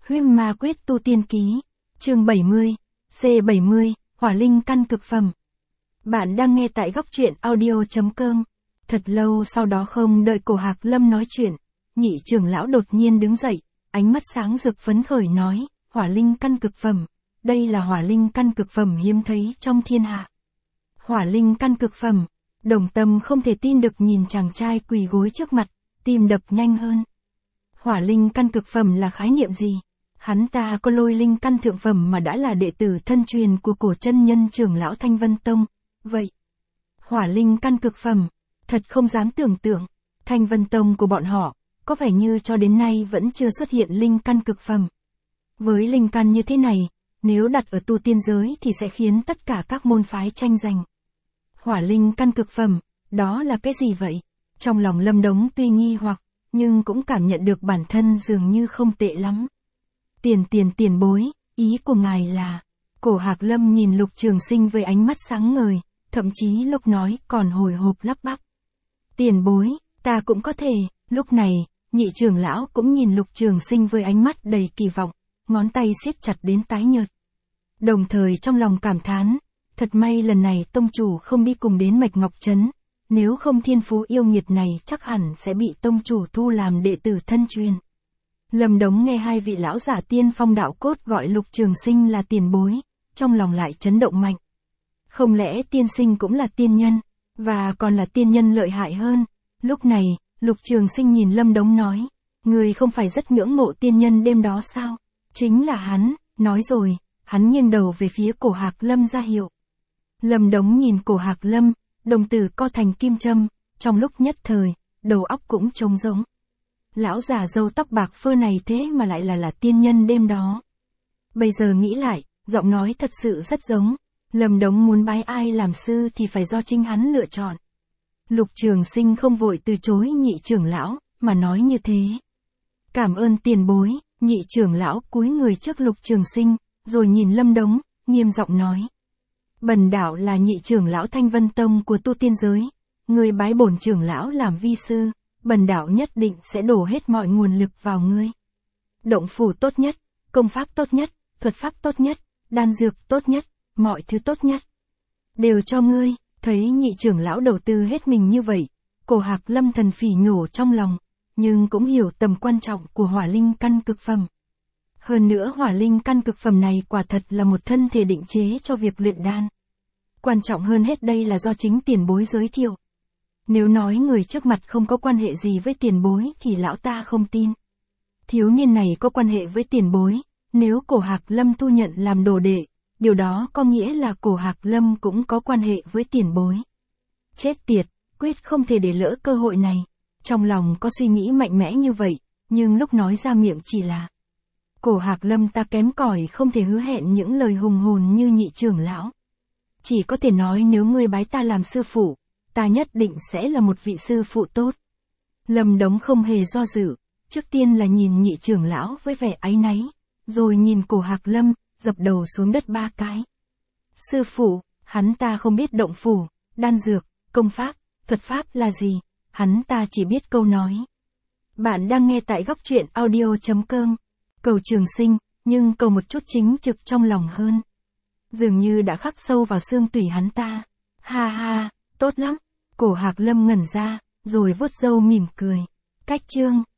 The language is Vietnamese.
Huyết Ma Quyết Tu Tiên Ký, chương 70, C70, Hỏa Linh Căn Cực Phẩm. Bạn đang nghe tại góc truyện audio.com. Thật lâu sau đó không đợi Cổ Hạc Lâm nói chuyện, nhị trưởng lão đột nhiên đứng dậy, ánh mắt sáng rực phấn khởi nói, Hỏa Linh Căn Cực Phẩm, đây là Hỏa Linh Căn Cực Phẩm hiếm thấy trong thiên hạ. Hỏa Linh Căn Cực Phẩm, Đồng Tâm không thể tin được nhìn chàng trai quỳ gối trước mặt, tim đập nhanh hơn. Hỏa Linh Căn Cực Phẩm là khái niệm gì? Hắn ta có Lôi Linh Căn Thượng Phẩm mà đã là đệ tử thân truyền của cổ chân nhân trưởng lão Thanh Vân Tông, vậy. Hỏa Linh Căn Cực Phẩm, thật không dám tưởng tượng, Thanh Vân Tông của bọn họ, có vẻ như cho đến nay vẫn chưa xuất hiện Linh Căn Cực Phẩm. Với Linh Căn như thế này, nếu đặt ở tu tiên giới thì sẽ khiến tất cả các môn phái tranh giành. Hỏa Linh Căn Cực Phẩm, đó là cái gì vậy? Trong lòng Lâm Đống tuy nghi hoặc, nhưng cũng cảm nhận được bản thân dường như không tệ lắm. Tiền bối, ý của ngài là... Cổ Hạc Lâm nhìn Lục Trường Sinh với ánh mắt sáng ngời, thậm chí lúc nói còn hồi hộp lắp bắp. Tiền bối, ta cũng có thể. Lúc này, nhị trưởng lão cũng nhìn Lục Trường Sinh với ánh mắt đầy kỳ vọng, ngón tay siết chặt đến tái nhợt. Đồng thời trong lòng cảm thán, thật may lần này tông chủ không đi cùng đến Mạch Ngọc Trấn, nếu không thiên phú yêu nghiệt này chắc hẳn sẽ bị tông chủ thu làm đệ tử thân truyền. Lâm Đống nghe hai vị lão giả tiên phong đạo cốt gọi Lục Trường Sinh là tiền bối, trong lòng lại chấn động mạnh. Không lẽ tiên sinh cũng là tiên nhân, và còn là tiên nhân lợi hại hơn? Lúc này, Lục Trường Sinh nhìn Lâm Đống nói, người không phải rất ngưỡng mộ tiên nhân đêm đó sao? Chính là hắn, nói rồi, hắn nghiêng đầu về phía Cổ Hạc Lâm ra hiệu. Lâm Đống nhìn Cổ Hạc Lâm, đồng tử co thành kim châm, trong lúc nhất thời, đầu óc cũng trống rỗng. Lão già râu tóc bạc phơ này thế mà lại là tiên nhân đêm đó. Bây giờ nghĩ lại, giọng nói thật sự rất giống. Lâm Đống muốn bái ai làm sư thì phải do chính hắn lựa chọn. Lục Trường Sinh không vội từ chối nhị trưởng lão, mà nói như thế. Cảm ơn tiền bối, nhị trưởng lão cúi người trước Lục Trường Sinh, rồi nhìn Lâm Đống, nghiêm giọng nói. Bần đạo là nhị trưởng lão Thanh Vân Tông của tu tiên giới, người bái bổn trưởng lão làm vi sư, bần đạo nhất định sẽ đổ hết mọi nguồn lực vào ngươi. Động phủ tốt nhất, công pháp tốt nhất, thuật pháp tốt nhất, đan dược tốt nhất, mọi thứ tốt nhất. Đều cho ngươi. Thấy nhị trưởng lão đầu tư hết mình như vậy, Cổ Hạc Lâm thần phỉ nhổ trong lòng, nhưng cũng hiểu tầm quan trọng của Hỏa Linh Căn Cực Phẩm. Hơn nữa Hỏa Linh Căn Cực Phẩm này quả thật là một thân thể định chế cho việc luyện đan. Quan trọng hơn hết đây là do chính tiền bối giới thiệu. Nếu nói người trước mặt không có quan hệ gì với tiền bối thì lão ta không tin. Thiếu niên này có quan hệ với tiền bối, nếu Cổ Hạc Lâm thu nhận làm đồ đệ, điều đó có nghĩa là Cổ Hạc Lâm cũng có quan hệ với tiền bối. Chết tiệt, quyết không thể để lỡ cơ hội này. Trong lòng có suy nghĩ mạnh mẽ như vậy, nhưng lúc nói ra miệng chỉ là Cổ Hạc Lâm ta kém cỏi không thể hứa hẹn những lời hùng hồn như nhị trưởng lão. Chỉ có thể nói nếu ngươi bái ta làm sư phụ, ta nhất định sẽ là một vị sư phụ tốt. Lâm Đống không hề do dự, trước tiên là nhìn nhị trưởng lão với vẻ áy náy, rồi nhìn Cổ Hạc Lâm, dập đầu xuống đất 3 cái. Sư phụ, hắn ta không biết động phủ, đan dược, công pháp, thuật pháp là gì, hắn ta chỉ biết câu nói. Bạn đang nghe tại góc truyện audio.com. Cầu Trường Sinh, nhưng cầu một chút chính trực trong lòng hơn. Dường như đã khắc sâu vào xương tủy hắn ta. Ha ha, tốt lắm. Cổ Hạc Lâm ngẩn ra, rồi vuốt râu mỉm cười. Cách chương.